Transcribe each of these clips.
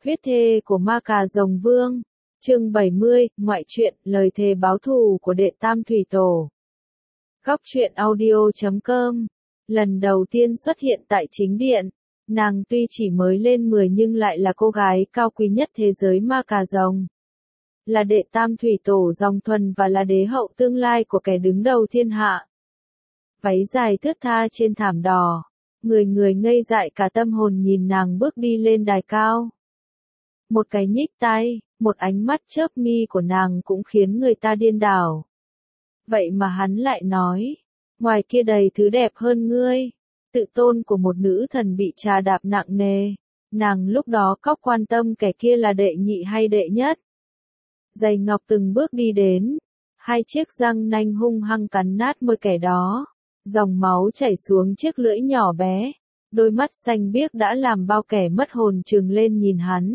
Huyết thê của ma cà rồng vương. Chương 70, ngoại truyện, lời thề báo thù của đệ tam thủy tổ. Góc truyện audio.com. Lần đầu tiên xuất hiện tại chính điện, nàng tuy chỉ mới lên 10 nhưng lại là cô gái cao quý nhất thế giới ma cà rồng. Là đệ tam thủy tổ dòng thuần và là đế hậu tương lai của kẻ đứng đầu thiên hạ. Váy dài thướt tha trên thảm đỏ, người người ngây dại cả tâm hồn nhìn nàng bước đi lên đài cao. Một cái nhích tay, một ánh mắt chớp mi của nàng cũng khiến người ta điên đảo. Vậy mà hắn lại nói, ngoài kia đầy thứ đẹp hơn ngươi. Tự tôn của một nữ thần bị trà đạp nặng nề. Nàng lúc đó cóc quan tâm kẻ kia là đệ nhị hay đệ nhất. Giày ngọc từng bước đi đến, hai chiếc răng nanh hung hăng cắn nát môi kẻ đó. Dòng máu chảy xuống chiếc lưỡi nhỏ bé, đôi mắt xanh biếc đã làm bao kẻ mất hồn trừng lên nhìn hắn.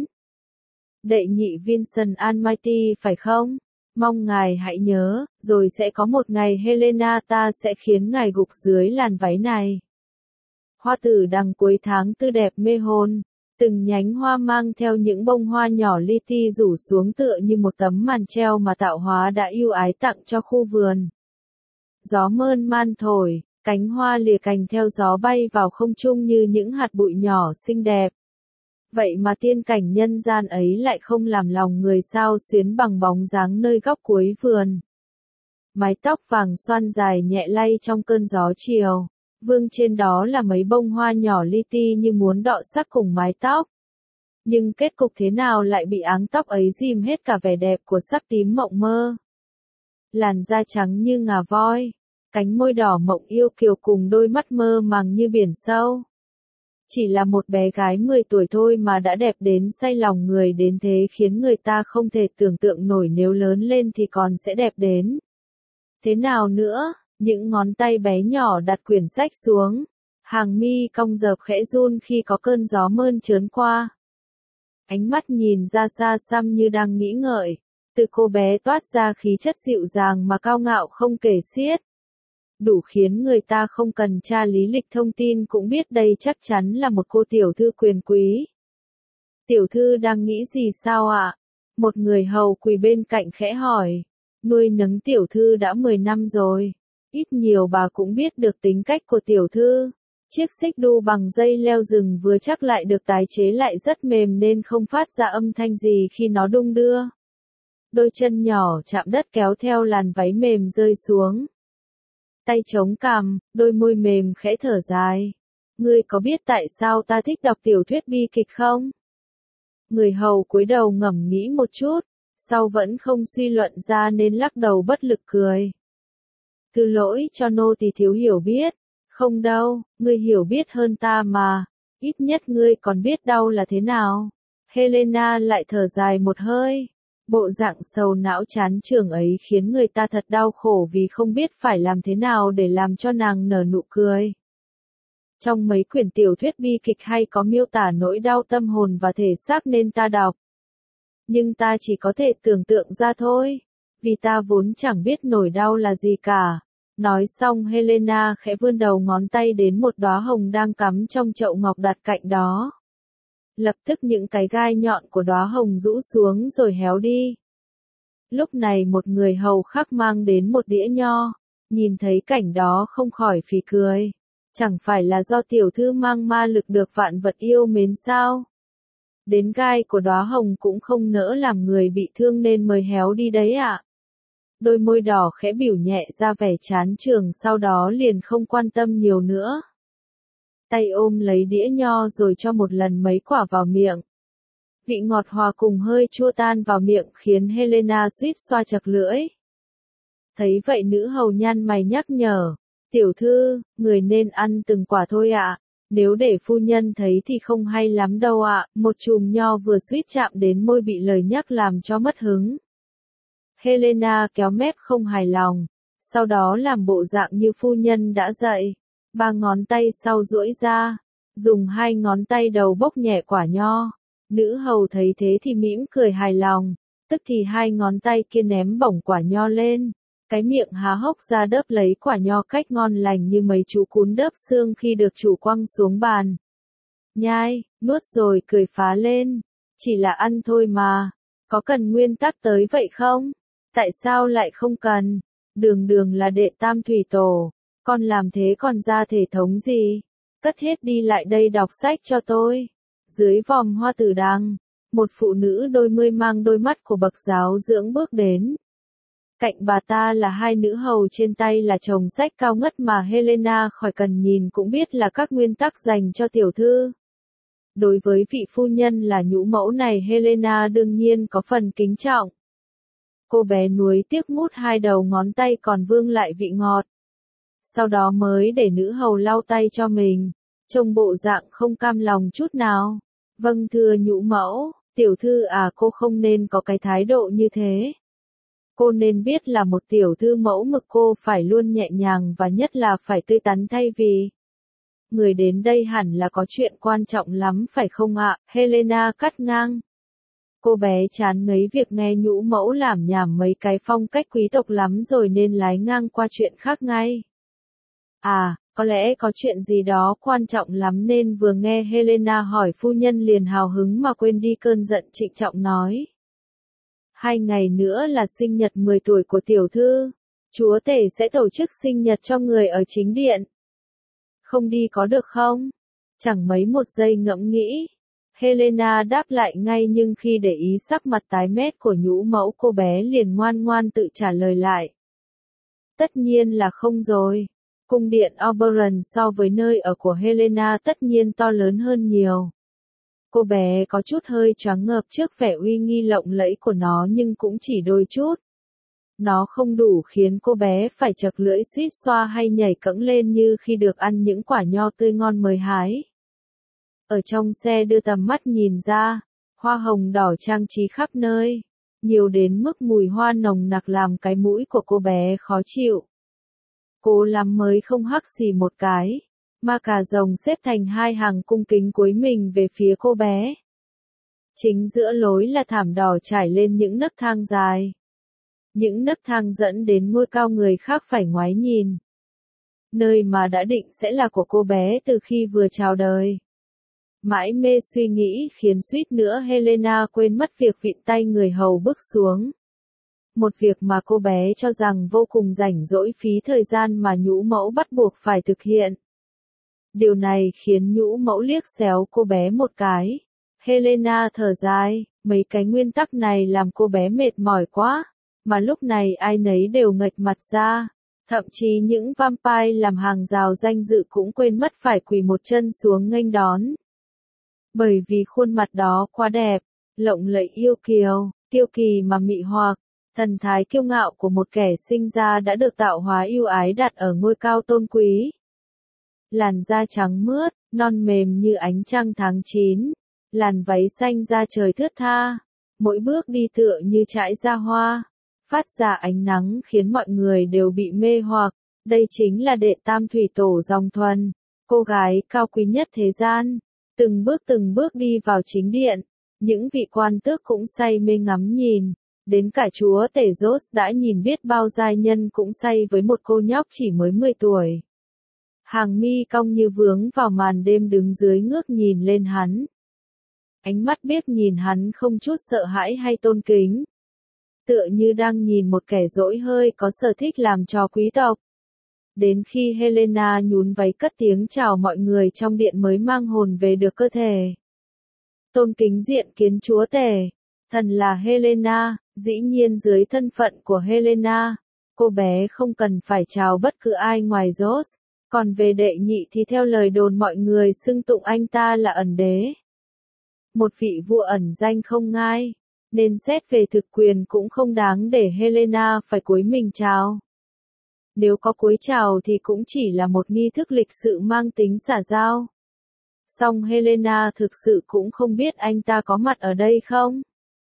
Đệ nhị Vincent Almighty phải không? Mong ngài hãy nhớ, rồi sẽ có một ngày Helena ta sẽ khiến ngài gục dưới làn váy này. Hoa tử đằng cuối tháng tư đẹp mê hồn, từng nhánh hoa mang theo những bông hoa nhỏ li ti rủ xuống tựa như một tấm màn treo mà tạo hóa đã ưu ái tặng cho khu vườn. Gió mơn man thổi, cánh hoa lìa cành theo gió bay vào không trung như những hạt bụi nhỏ xinh đẹp. Vậy mà tiên cảnh nhân gian ấy lại không làm lòng người sao xuyến bằng bóng dáng nơi góc cuối vườn. Mái tóc vàng xoăn dài nhẹ lay trong cơn gió chiều, vương trên đó là mấy bông hoa nhỏ li ti như muốn đọ sắc cùng mái tóc. Nhưng kết cục thế nào lại bị áng tóc ấy dìm hết cả vẻ đẹp của sắc tím mộng mơ. Làn da trắng như ngà voi, cánh môi đỏ mộng yêu kiều cùng đôi mắt mơ màng như biển sâu. Chỉ là một bé gái 10 tuổi thôi mà đã đẹp đến say lòng người đến thế khiến người ta không thể tưởng tượng nổi nếu lớn lên thì còn sẽ đẹp đến thế nào nữa. Những ngón tay bé nhỏ đặt quyển sách xuống, hàng mi cong dợp khẽ run khi có cơn gió mơn trớn qua. Ánh mắt nhìn ra xa xăm như đang nghĩ ngợi, từ cô bé toát ra khí chất dịu dàng mà cao ngạo không kể xiết. Đủ khiến người ta không cần tra lý lịch thông tin cũng biết đây chắc chắn là một cô tiểu thư quyền quý. Tiểu thư đang nghĩ gì sao ạ? Một người hầu quỳ bên cạnh khẽ hỏi. Nuôi nấng tiểu thư đã 10 năm rồi. Ít nhiều bà cũng biết được tính cách của tiểu thư. Chiếc xích đu bằng dây leo rừng vừa chắc lại được tái chế lại rất mềm nên không phát ra âm thanh gì khi nó đung đưa. Đôi chân nhỏ chạm đất kéo theo làn váy mềm rơi xuống. Tay chống cằm, đôi môi mềm khẽ thở dài. Ngươi có biết tại sao ta thích đọc tiểu thuyết bi kịch không? Người hầu cúi đầu ngẫm nghĩ một chút, sau vẫn không suy luận ra nên lắc đầu bất lực cười. Thứ lỗi cho nô tỳ thiếu hiểu biết. Không đâu, ngươi hiểu biết hơn ta mà. Ít nhất ngươi còn biết đau là thế nào. Helena lại thở dài một hơi. Bộ dạng sầu não chán chường ấy khiến người ta thật đau khổ vì không biết phải làm thế nào để làm cho nàng nở nụ cười. Trong mấy quyển tiểu thuyết bi kịch hay có miêu tả nỗi đau tâm hồn và thể xác nên ta đọc. Nhưng ta chỉ có thể tưởng tượng ra thôi, vì ta vốn chẳng biết nỗi đau là gì cả. Nói xong Helena khẽ vươn đầu ngón tay đến một đóa hồng đang cắm trong chậu ngọc đặt cạnh đó. Lập tức những cái gai nhọn của đóa hồng rũ xuống rồi héo đi. Lúc này một người hầu khác mang đến một đĩa nho, nhìn thấy cảnh đó không khỏi phì cười. Chẳng phải là do tiểu thư mang ma lực được vạn vật yêu mến sao? Đến gai của đóa hồng cũng không nỡ làm người bị thương nên mới héo đi đấy ạ. Đôi môi đỏ khẽ biểu nhẹ ra vẻ chán chường sau đó liền không quan tâm nhiều nữa. Tay ôm lấy đĩa nho rồi cho một lần mấy quả vào miệng. Vị ngọt hòa cùng hơi chua tan vào miệng khiến Helena suýt xoa chật lưỡi. Thấy vậy nữ hầu nhăn mày nhắc nhở. Tiểu thư, người nên ăn từng quả thôi ạ. Nếu để phu nhân thấy thì không hay lắm đâu ạ. Một chùm nho vừa suýt chạm đến môi bị lời nhắc làm cho mất hứng. Helena kéo mép không hài lòng. Sau đó làm bộ dạng như phu nhân đã dạy. 3 ngón tay sau duỗi ra, dùng 2 ngón tay đầu bốc nhẹ quả nho. Nữ hầu thấy thế thì mỉm cười hài lòng, tức thì 2 ngón tay kia ném bổng quả nho lên. Cái miệng há hốc ra đớp lấy quả nho cách ngon lành như mấy chú cún đớp xương khi được chủ quăng xuống bàn. Nhai, nuốt rồi cười phá lên. Chỉ là ăn thôi mà, có cần nguyên tắc tới vậy không? Tại sao lại không cần? Đường đường là đệ tam thủy tổ, con làm thế còn ra thể thống gì? Cất hết đi lại đây đọc sách cho tôi. Dưới vòm hoa tử đằng, một phụ nữ đôi mươi mang đôi mắt của bậc giáo dưỡng bước đến. Cạnh bà ta là hai nữ hầu, trên tay là chồng sách cao ngất mà Helena khỏi cần nhìn cũng biết là các nguyên tắc dành cho tiểu thư. Đối với vị phu nhân là nhũ mẫu này, Helena đương nhiên có phần kính trọng. Cô bé nuối tiếc mút hai đầu ngón tay còn vương lại vị ngọt. Sau đó mới để nữ hầu lau tay cho mình, trông bộ dạng không cam lòng chút nào. Vâng thưa nhũ mẫu, tiểu thư à, cô không nên có cái thái độ như thế. Cô nên biết là một tiểu thư mẫu mực cô phải luôn nhẹ nhàng và nhất là phải tươi tắn, thay vì người đến đây hẳn là có chuyện quan trọng lắm phải không ạ? Helena cắt ngang. Cô bé chán ngấy việc nghe nhũ mẫu lảm nhảm mấy cái phong cách quý tộc lắm rồi nên lái ngang qua chuyện khác ngay. À, có lẽ có chuyện gì đó quan trọng lắm nên vừa nghe Helena hỏi phu nhân liền hào hứng mà quên đi cơn giận, trịnh trọng nói. 2 ngày nữa là sinh nhật 10 tuổi của tiểu thư. Chúa tể sẽ tổ chức sinh nhật cho người ở chính điện. Không đi có được không? Chẳng mấy một giây ngẫm nghĩ. Helena đáp lại ngay, nhưng khi để ý sắc mặt tái mét của nhũ mẫu, cô bé liền ngoan ngoan tự trả lời lại. Tất nhiên là không rồi. Cung điện Oberon so với nơi ở của Helena tất nhiên to lớn hơn nhiều. Cô bé có chút hơi choáng ngợp trước vẻ uy nghi lộng lẫy của nó, nhưng cũng chỉ đôi chút. Nó không đủ khiến cô bé phải chật lưỡi suýt xoa hay nhảy cẫng lên như khi được ăn những quả nho tươi ngon mới hái. Ở trong xe đưa tầm mắt nhìn ra, hoa hồng đỏ trang trí khắp nơi, nhiều đến mức mùi hoa nồng nặc làm cái mũi của cô bé khó chịu. Cố lắm mới không hắc xì một cái, ma cà rồng xếp thành hai hàng cung kính cúi mình về phía cô bé. Chính giữa lối là thảm đỏ trải lên những nấc thang dài. Những nấc thang dẫn đến ngôi cao người khác phải ngoái nhìn. Nơi mà đã định sẽ là của cô bé từ khi vừa chào đời. Mãi mê suy nghĩ khiến suýt nữa Helena quên mất việc vịn tay người hầu bước xuống. Một việc mà cô bé cho rằng vô cùng rảnh rỗi, phí thời gian mà nhũ mẫu bắt buộc phải thực hiện. Điều này khiến nhũ mẫu liếc xéo cô bé một cái. Helena thở dài, mấy cái nguyên tắc này làm cô bé mệt mỏi quá, mà lúc này ai nấy đều nghệch mặt ra. Thậm chí những vampire làm hàng rào danh dự cũng quên mất phải quỳ một chân xuống nghênh đón. Bởi vì khuôn mặt đó quá đẹp, lộng lẫy yêu kiều, kiêu kỳ mà mị hoặc, thần thái kiêu ngạo của một kẻ sinh ra đã được tạo hóa yêu ái đặt ở ngôi cao tôn quý. Làn da trắng mướt, non mềm như ánh trăng tháng 9, làn váy xanh da trời thướt tha, mỗi bước đi tựa như trải ra hoa, phát ra ánh nắng khiến mọi người đều bị mê hoặc. Đây chính là đệ tam thủy tổ dòng thuần, cô gái cao quý nhất thế gian. Từng bước đi vào chính điện, những vị quan tước cũng say mê ngắm nhìn, đến cả chúa tể Rose đã nhìn biết bao giai nhân cũng say với một cô nhóc chỉ mới 10 tuổi. Hàng mi cong như vướng vào màn đêm, đứng dưới ngước nhìn lên hắn. Ánh mắt biếc nhìn hắn không chút sợ hãi hay tôn kính. Tựa như đang nhìn một kẻ dỗi hơi có sở thích làm trò quý tộc. Đến khi Helena nhún váy cất tiếng chào mọi người trong điện mới mang hồn về được cơ thể. Tôn kính diện kiến chúa tể. Thần là Helena, dĩ nhiên dưới thân phận của Helena, cô bé không cần phải chào bất cứ ai ngoài Rose. Còn về đệ nhị thì theo lời đồn mọi người xưng tụng anh ta là ẩn đế. Một vị vua ẩn danh không ngai, nên xét về thực quyền cũng không đáng để Helena phải cúi mình chào. Nếu có cúi chào thì cũng chỉ là một nghi thức lịch sự mang tính xã giao. Song Helena thực sự cũng không biết anh ta có mặt ở đây không.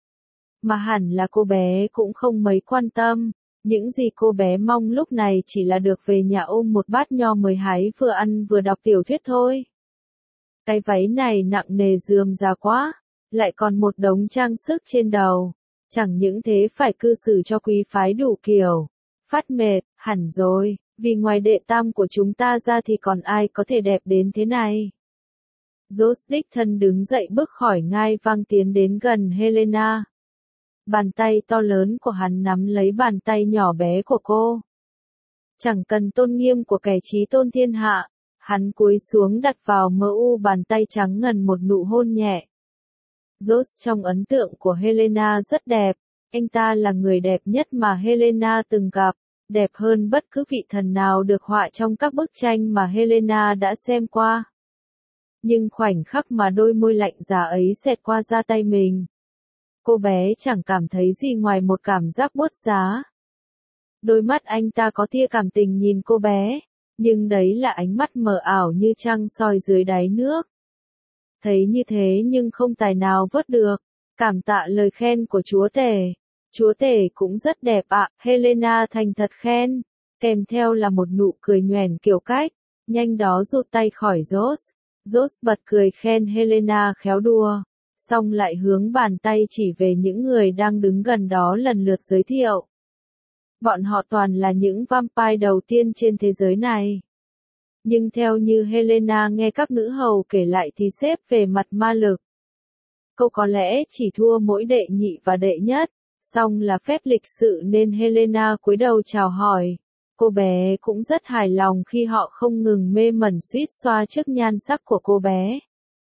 Mà hẳn là cô bé cũng không mấy quan tâm, những gì cô bé mong lúc này chỉ là được về nhà ôm một bát nho mới hái, vừa ăn vừa đọc tiểu thuyết thôi. Cái váy này nặng nề rườm rà quá, lại còn một đống trang sức trên đầu, chẳng những thế phải cư xử cho quý phái đủ kiểu. Phát mệt, hẳn rồi, vì ngoài đệ tam của chúng ta ra thì còn ai có thể đẹp đến thế này. Josh đích thân đứng dậy bước khỏi ngai vàng tiến đến gần Helena. Bàn tay to lớn của hắn nắm lấy bàn tay nhỏ bé của cô. Chẳng cần tôn nghiêm của kẻ chí tôn thiên hạ, hắn cúi xuống đặt vào mu bàn tay trắng ngần một nụ hôn nhẹ. Josh trong ấn tượng của Helena rất đẹp, anh ta là người đẹp nhất mà Helena từng gặp, đẹp hơn bất cứ vị thần nào được họa trong các bức tranh mà Helena đã xem qua. Nhưng khoảnh khắc mà đôi môi lạnh giá ấy xẹt qua da tay mình, cô bé chẳng cảm thấy gì ngoài một cảm giác buốt giá. Đôi mắt anh ta có tia cảm tình nhìn cô bé, nhưng đấy là ánh mắt mờ ảo như trăng soi dưới đáy nước. Thấy như thế nhưng không tài nào vớt được, cảm tạ lời khen của chúa tể. Chúa tể cũng rất đẹp ạ, Helena thành thật khen, kèm theo là một nụ cười nhoẻn kiểu cách, nhanh đó rụt tay khỏi Josh. Josh bật cười khen Helena khéo đùa, xong lại hướng bàn tay chỉ về những người đang đứng gần đó lần lượt giới thiệu. Bọn họ toàn là những vampire đầu tiên trên thế giới này. Nhưng theo như Helena nghe các nữ hầu kể lại thì xếp về mặt ma lực, cô có lẽ chỉ thua mỗi đệ nhị và đệ nhất, song là phép lịch sự nên Helena cúi đầu chào hỏi. Cô bé cũng rất hài lòng khi họ không ngừng mê mẩn suýt xoa trước nhan sắc của cô bé.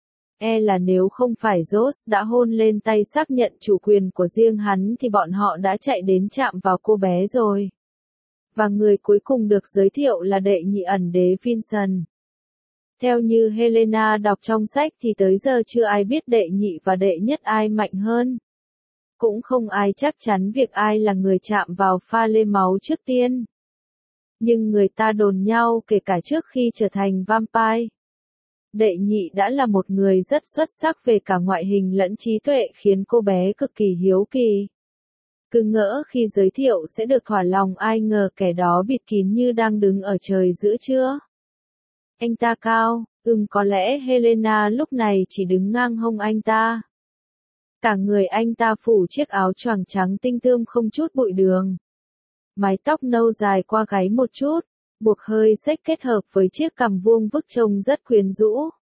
Là nếu không phải Josh đã hôn lên tay xác nhận chủ quyền của riêng hắn thì bọn họ đã chạy đến chạm vào cô bé rồi. Và người cuối cùng được giới thiệu là đệ nhị ẩn đế Vincent. Theo như Helena đọc trong sách thì tới giờ chưa ai biết đệ nhị và đệ nhất ai mạnh hơn. Cũng không ai chắc chắn việc ai là người chạm vào pha lê máu trước tiên. Nhưng người ta đồn nhau kể cả trước khi trở thành vampire. Đệ nhị đã là một người rất xuất sắc về cả ngoại hình lẫn trí tuệ khiến cô bé cực kỳ hiếu kỳ. Cứ ngỡ khi giới thiệu sẽ được thỏa lòng ai ngờ kẻ đó bịt kín như đang đứng ở trời giữa trưa. Anh ta cao, có lẽ Helena lúc này chỉ đứng ngang hông anh ta. Cả người anh ta phủ chiếc áo choàng trắng tinh tươm không chút bụi đường. Mái tóc nâu dài qua gáy một chút, buộc hơi xếch kết hợp với chiếc cằm vuông vức trông rất quyến rũ.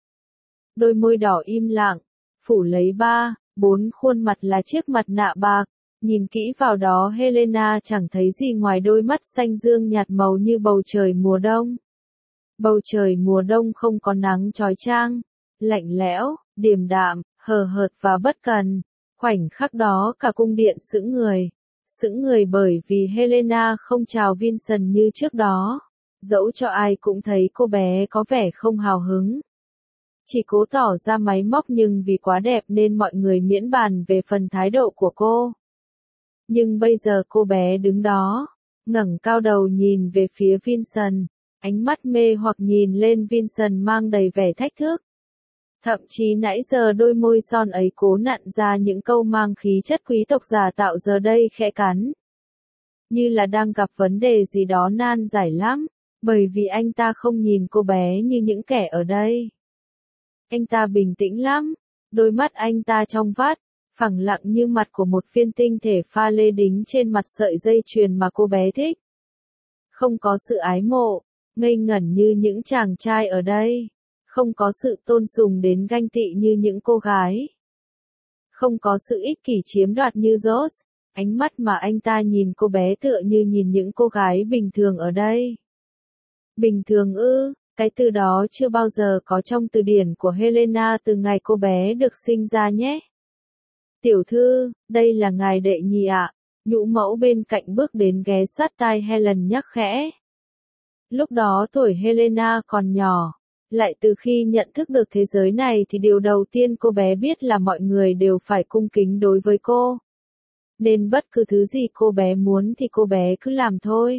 Đôi môi đỏ im lặng, phủ lấy 4 khuôn mặt là chiếc mặt nạ bạc. Nhìn kỹ vào đó Helena chẳng thấy gì ngoài đôi mắt xanh dương nhạt màu như bầu trời mùa đông. Bầu trời mùa đông không có nắng chói chang, lạnh lẽo, điềm đạm, hời hợt và bất cần. Khoảnh khắc đó cả cung điện sững người. Sững người bởi vì Helena không chào Vincent như trước đó. Dẫu cho ai cũng thấy cô bé có vẻ không hào hứng. Chỉ cố tỏ ra máy móc nhưng vì quá đẹp nên mọi người miễn bàn về phần thái độ của cô. Nhưng bây giờ cô bé đứng đó, ngẩng cao đầu nhìn về phía Vincent, ánh mắt mê hoặc nhìn lên Vincent mang đầy vẻ thách thức. Thậm chí nãy giờ đôi môi son ấy cố nặn ra những câu mang khí chất quý tộc giả tạo giờ đây khẽ cắn. Như là đang gặp vấn đề gì đó nan giải lắm, bởi vì anh ta không nhìn cô bé như những kẻ ở đây. Anh ta bình tĩnh lắm, đôi mắt anh ta trong vắt, phẳng lặng như mặt của một viên tinh thể pha lê đính trên mặt sợi dây chuyền mà cô bé thích. Không có sự ái mộ, ngây ngẩn như những chàng trai ở đây. Không có sự tôn sùng đến ganh tị như những cô gái. Không có sự ích kỷ chiếm đoạt như Josh. Ánh mắt mà anh ta nhìn cô bé tựa như nhìn những cô gái bình thường ở đây. Bình thường ư, cái từ đó chưa bao giờ có trong từ điển của Helena từ ngày cô bé được sinh ra nhé. Tiểu thư, đây là ngài đệ nhị ạ. Nhũ mẫu bên cạnh bước đến ghé sát tai Helen nhắc khẽ. Lúc đó tuổi Helena còn nhỏ. Lại từ khi nhận thức được thế giới này thì điều đầu tiên cô bé biết là mọi người đều phải cung kính đối với cô. Nên bất cứ thứ gì cô bé muốn thì cô bé cứ làm thôi.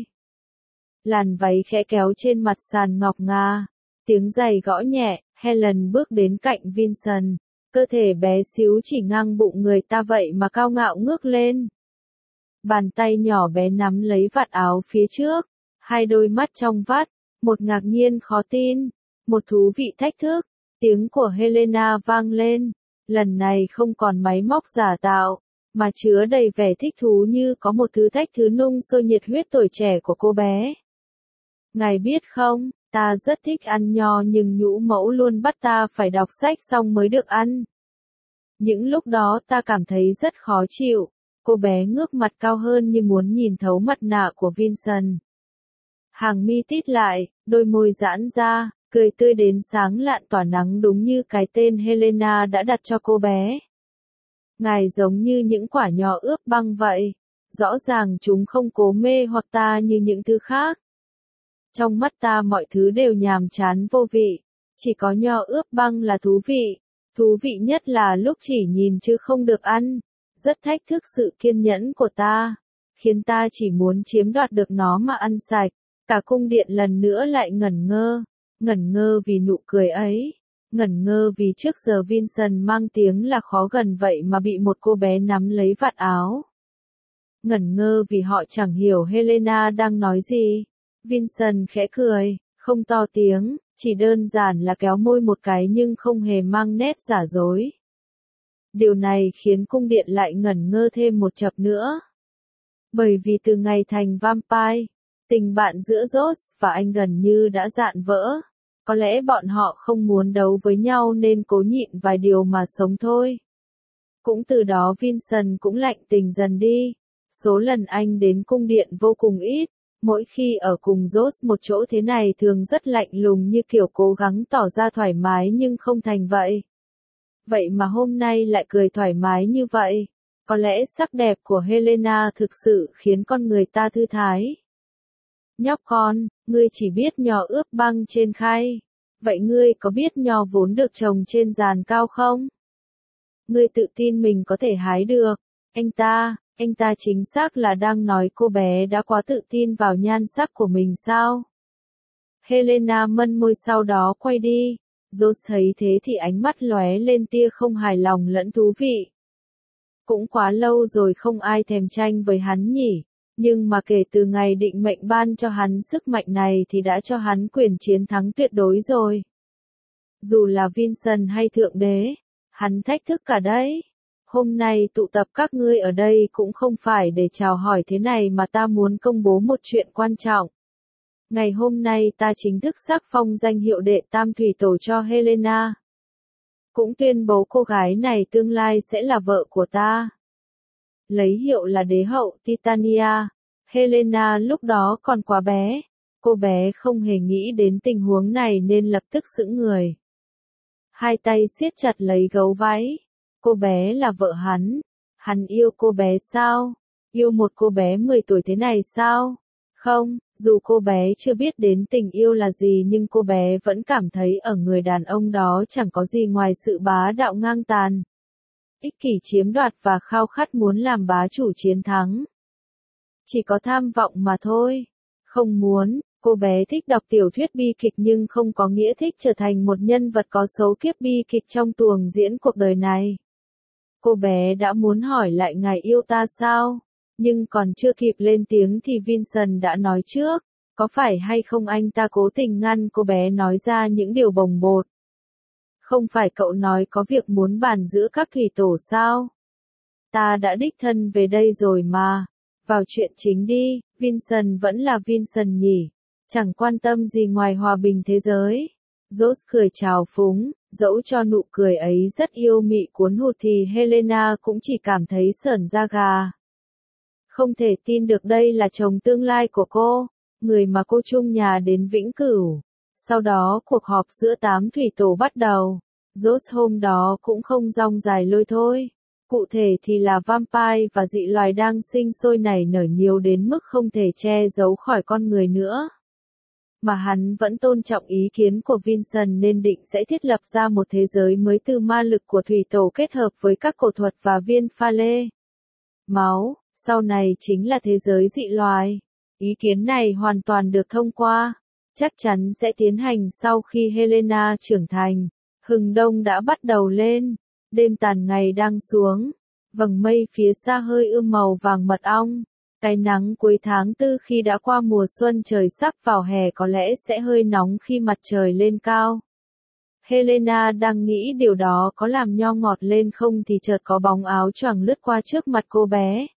Làn váy khẽ kéo trên mặt sàn ngọc ngà. Tiếng giày gõ nhẹ, Helen bước đến cạnh Vincent. Cơ thể bé xíu chỉ ngang bụng người ta vậy mà cao ngạo ngước lên. Bàn tay nhỏ bé nắm lấy vạt áo phía trước. Hai đôi mắt trong vắt, một ngạc nhiên khó tin. Một thú vị thách thức, tiếng của Helena vang lên, lần này không còn máy móc giả tạo, mà chứa đầy vẻ thích thú như có một thứ thách thứ nung sôi nhiệt huyết tuổi trẻ của cô bé. Ngài biết không, Ta rất thích ăn nho nhưng nhũ mẫu luôn bắt ta phải đọc sách xong mới được ăn. Những lúc đó ta cảm thấy rất khó chịu. Cô bé ngước mặt cao hơn như muốn nhìn thấu mặt nạ của Vincent. Hàng mi tít lại, đôi môi giãn ra, cười tươi đến sáng lạn tỏa nắng đúng như cái tên Helena đã đặt cho cô bé. Ngài giống như những quả nho ướp băng vậy. Rõ ràng chúng không cố mê hoặc ta như những thứ khác. Trong mắt ta mọi thứ đều nhàm chán vô vị. Chỉ có nho ướp băng là thú vị. Thú vị nhất là lúc chỉ nhìn chứ không được ăn. Rất thách thức sự kiên nhẫn của ta. Khiến ta chỉ muốn chiếm đoạt được nó mà ăn sạch. Cả cung điện lần nữa lại ngẩn ngơ. Ngẩn ngơ vì nụ cười ấy. Ngẩn ngơ vì trước giờ Vincent mang tiếng là khó gần vậy mà bị một cô bé nắm lấy vạt áo. Ngẩn ngơ vì họ chẳng hiểu Helena đang nói gì. Vincent khẽ cười, không to tiếng, chỉ đơn giản là kéo môi một cái nhưng không hề mang nét giả dối. Điều này khiến cung điện lại ngẩn ngơ thêm một chập nữa. Bởi vì từ ngày thành vampire, tình bạn giữa Joss và anh gần như đã rạn vỡ. Có lẽ bọn họ không muốn đấu với nhau nên cố nhịn vài điều mà sống thôi. Cũng từ đó Vincent cũng lạnh tình dần đi. Số lần anh đến cung điện vô cùng ít. Mỗi khi ở cùng Joss một chỗ thế này thường rất lạnh lùng như kiểu cố gắng tỏ ra thoải mái nhưng không thành vậy. Vậy mà hôm nay lại cười thoải mái như vậy. Có lẽ sắc đẹp của Helena thực sự khiến con người ta thư thái. Nhóc con, ngươi chỉ biết nho ướp băng trên khay. Vậy ngươi có biết nho vốn được trồng trên giàn cao không? Ngươi tự tin mình có thể hái được. Anh ta chính xác là đang nói cô bé đã quá tự tin vào nhan sắc của mình sao? Helena mân môi sau đó quay đi. Joss thấy thế thì ánh mắt lóe lên tia không hài lòng lẫn thú vị. Cũng quá lâu rồi không ai thèm tranh với hắn nhỉ. Nhưng mà kể từ ngày định mệnh ban cho hắn sức mạnh này thì đã cho hắn quyền chiến thắng tuyệt đối rồi. Dù là Vincent hay Thượng Đế, hắn thách thức cả đấy. Hôm nay tụ tập các ngươi ở đây cũng không phải để chào hỏi thế này mà ta muốn công bố một chuyện quan trọng. Ngày hôm nay ta chính thức sắc phong danh hiệu đệ tam thủy tổ cho Helena. Cũng tuyên bố cô gái này tương lai sẽ là vợ của ta. Lấy hiệu là đế hậu Titania. Helena lúc đó còn quá bé. Cô bé không hề nghĩ đến tình huống này nên lập tức sững người. Hai tay siết chặt lấy gấu váy. Cô bé là vợ hắn. Hắn yêu cô bé sao? Yêu một cô bé 10 tuổi thế này sao? Không, dù cô bé chưa biết đến tình yêu là gì nhưng cô bé vẫn cảm thấy ở người đàn ông đó chẳng có gì ngoài sự bá đạo ngang tàn. Ích kỷ chiếm đoạt và khao khát muốn làm bá chủ chiến thắng. Chỉ có tham vọng mà thôi. Không muốn, cô bé thích đọc tiểu thuyết bi kịch nhưng không có nghĩa thích trở thành một nhân vật có số kiếp bi kịch trong tuồng diễn cuộc đời này. Cô bé đã muốn hỏi lại ngài yêu ta sao? Nhưng còn chưa kịp lên tiếng thì Vincent đã nói trước. Có phải hay không anh ta cố tình ngăn cô bé nói ra những điều bồng bột? Không phải cậu nói có việc muốn bàn giữa các thủy tổ sao? Ta đã đích thân về đây rồi mà. Vào chuyện chính đi, Vincent vẫn là Vincent nhỉ. Chẳng quan tâm gì ngoài hòa bình thế giới. Joss cười trào phúng, dẫu cho nụ cười ấy rất yêu mị cuốn hút thì Helena cũng chỉ cảm thấy sởn da gà. Không thể tin được đây là chồng tương lai của cô, người mà cô chung nhà đến vĩnh cửu. Sau đó cuộc họp giữa 8 thủy tổ bắt đầu. Joss hôm đó cũng không rong dài lôi thôi. Cụ thể thì là vampire và dị loài đang sinh sôi nảy nở nhiều đến mức không thể che giấu khỏi con người nữa. Mà hắn vẫn tôn trọng ý kiến của Vincent nên định sẽ thiết lập ra một thế giới mới từ ma lực của thủy tổ kết hợp với các cổ thuật và viên pha lê. Máu, sau này chính là thế giới dị loài. Ý kiến này hoàn toàn được thông qua. Chắc chắn sẽ tiến hành sau khi Helena trưởng thành. Hừng đông đã bắt đầu lên. Đêm tàn ngày đang xuống. Vầng mây phía xa hơi ươm màu vàng mật ong. Cái nắng cuối tháng 4 khi đã qua mùa xuân trời sắp vào hè có lẽ sẽ hơi nóng khi mặt trời lên cao. Helena đang nghĩ điều đó có làm nho ngọt lên không thì chợt có bóng áo choàng lướt qua trước mặt cô bé.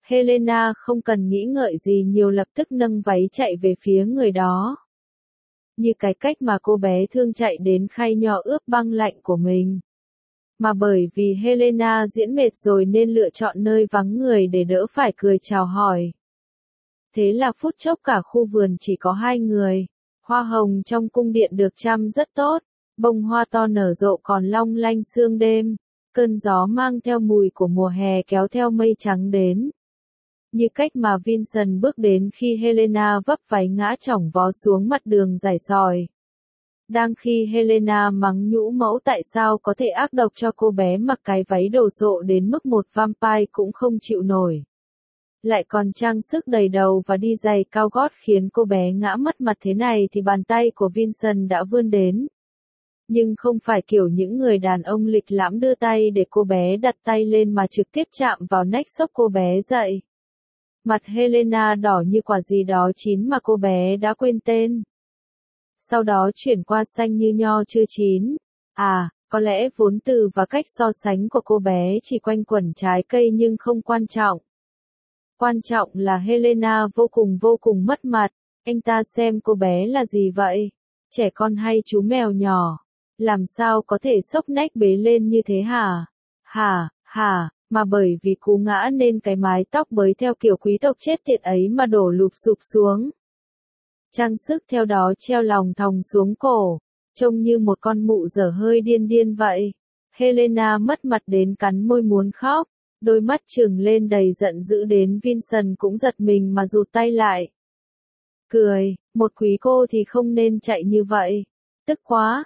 Helena không cần nghĩ ngợi gì nhiều lập tức nâng váy chạy về phía người đó. như cái cách mà cô bé thương chạy đến khay nho ướp băng lạnh của mình. Mà bởi vì Helena diễn mệt rồi nên lựa chọn nơi vắng người để đỡ phải cười chào hỏi. Thế là phút chốc cả khu vườn chỉ có hai người. Hoa hồng trong cung điện được chăm rất tốt, bông hoa to nở rộ còn long lanh sương đêm, cơn gió mang theo mùi của mùa hè kéo theo mây trắng đến. Như cách mà Vincent bước đến khi Helena vấp váy ngã chỏng vó xuống mặt đường rải sỏi. Đang khi Helena mắng nhũ mẫu tại sao có thể ác độc cho cô bé mặc cái váy đồ sộ đến mức một vampire cũng không chịu nổi. Lại còn trang sức đầy đầu và đi giày cao gót khiến cô bé ngã mất mặt thế này thì bàn tay của Vincent đã vươn đến. Nhưng không phải kiểu những người đàn ông lịch lãm đưa tay để cô bé đặt tay lên mà trực tiếp chạm vào nách xốc cô bé dậy. Mặt Helena đỏ như quả gì đó chín mà cô bé đã quên tên. Sau đó chuyển qua xanh như nho chưa chín. Có lẽ vốn từ và cách so sánh của cô bé chỉ quanh quẩn trái cây nhưng không quan trọng. Quan trọng là Helena vô cùng mất mặt. Anh ta xem cô bé là gì vậy? Trẻ con hay chú mèo nhỏ? Làm sao có thể xốc nách bế lên như thế hả? Mà bởi vì cú ngã nên cái mái tóc bới theo kiểu quý tộc chết tiệt ấy mà đổ lụp sụp xuống. Trang sức theo đó treo lòng thòng xuống cổ, trông như một con mụ dở hơi điên vậy. Helena mất mặt đến cắn môi muốn khóc, đôi mắt trừng lên đầy giận dữ đến Vincent cũng giật mình mà rụt tay lại. Cười, một quý cô thì không nên chạy như vậy. Tức quá,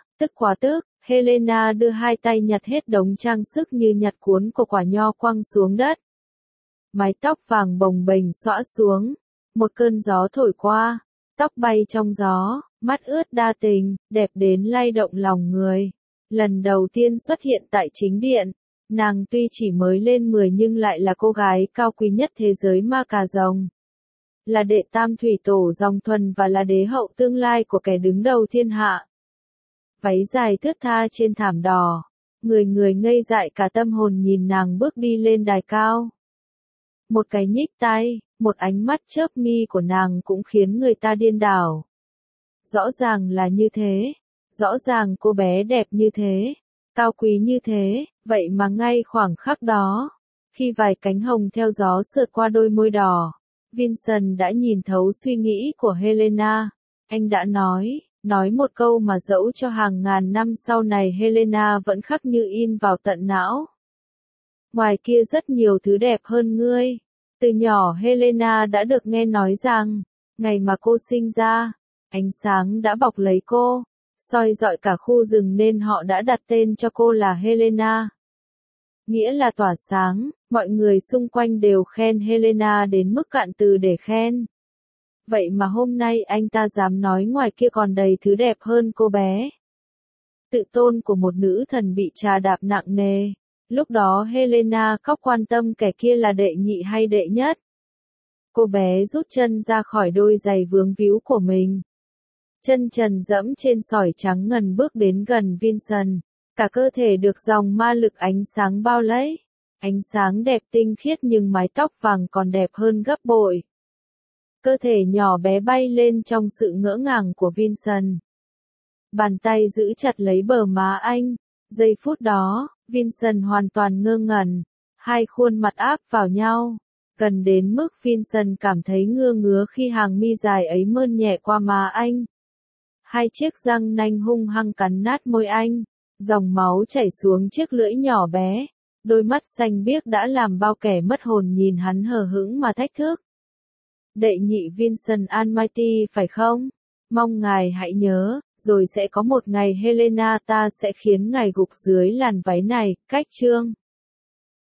Helena đưa hai tay nhặt hết đống trang sức như nhặt cuốn của quả nho quăng xuống đất. Mái tóc vàng bồng bềnh xõa xuống, một cơn gió thổi qua, tóc bay trong gió, mắt ướt đa tình, đẹp đến lay động lòng người. Lần đầu tiên xuất hiện tại chính điện, nàng tuy chỉ mới lên 10 nhưng lại là cô gái cao quý nhất thế giới ma cà rồng. Là đệ tam thủy tổ dòng thuần và là đế hậu tương lai của kẻ đứng đầu thiên hạ. Váy dài thướt tha trên thảm đỏ, người ngây dại cả tâm hồn nhìn nàng bước đi lên đài cao. Một cái nhích tay, một ánh mắt chớp mi của nàng cũng khiến người ta điên đảo. Rõ ràng là như thế, rõ ràng cô bé đẹp như thế, cao quý như thế, vậy mà ngay khoảng khắc đó, khi vài cánh hồng theo gió sượt qua đôi môi đỏ, Vincent đã nhìn thấu suy nghĩ của Helena. Anh đã nói một câu mà dẫu cho hàng ngàn năm sau này Helena vẫn khắc như in vào tận não. Ngoài kia rất nhiều thứ đẹp hơn ngươi. Từ nhỏ Helena đã được nghe nói rằng, ngày mà cô sinh ra, ánh sáng đã bọc lấy cô, soi rọi cả khu rừng nên họ đã đặt tên cho cô là Helena. Nghĩa là tỏa sáng, mọi người xung quanh đều khen Helena đến mức cạn từ để khen. Vậy mà hôm nay anh ta dám nói ngoài kia còn đầy thứ đẹp hơn cô bé. Tự tôn của một nữ thần bị trà đạp nặng nề. Lúc đó Helena khóc quan tâm kẻ kia là đệ nhị hay đệ nhất. Cô bé rút chân ra khỏi đôi giày vướng víu của mình. Chân trần dẫm trên sỏi trắng ngần bước đến gần Vincent. Cả cơ thể được dòng ma lực ánh sáng bao lấy. Ánh sáng đẹp tinh khiết nhưng mái tóc vàng còn đẹp hơn gấp bội. Cơ thể nhỏ bé bay lên trong sự ngỡ ngàng của Vincent. Bàn tay giữ chặt lấy bờ má anh. Giây phút đó, Vincent hoàn toàn ngơ ngẩn. Hai khuôn mặt áp vào nhau. Gần đến mức Vincent cảm thấy ngứa khi hàng mi dài ấy mơn nhẹ qua má anh. Hai chiếc răng nanh hung hăng cắn nát môi anh. Dòng máu chảy xuống chiếc lưỡi nhỏ bé. Đôi mắt xanh biếc đã làm bao kẻ mất hồn nhìn hắn hờ hững mà thách thức. Đệ nhị Vincent Almighty phải không? Mong ngài hãy nhớ, rồi sẽ có một ngày Helena ta sẽ khiến ngài gục dưới làn váy này. Cách chương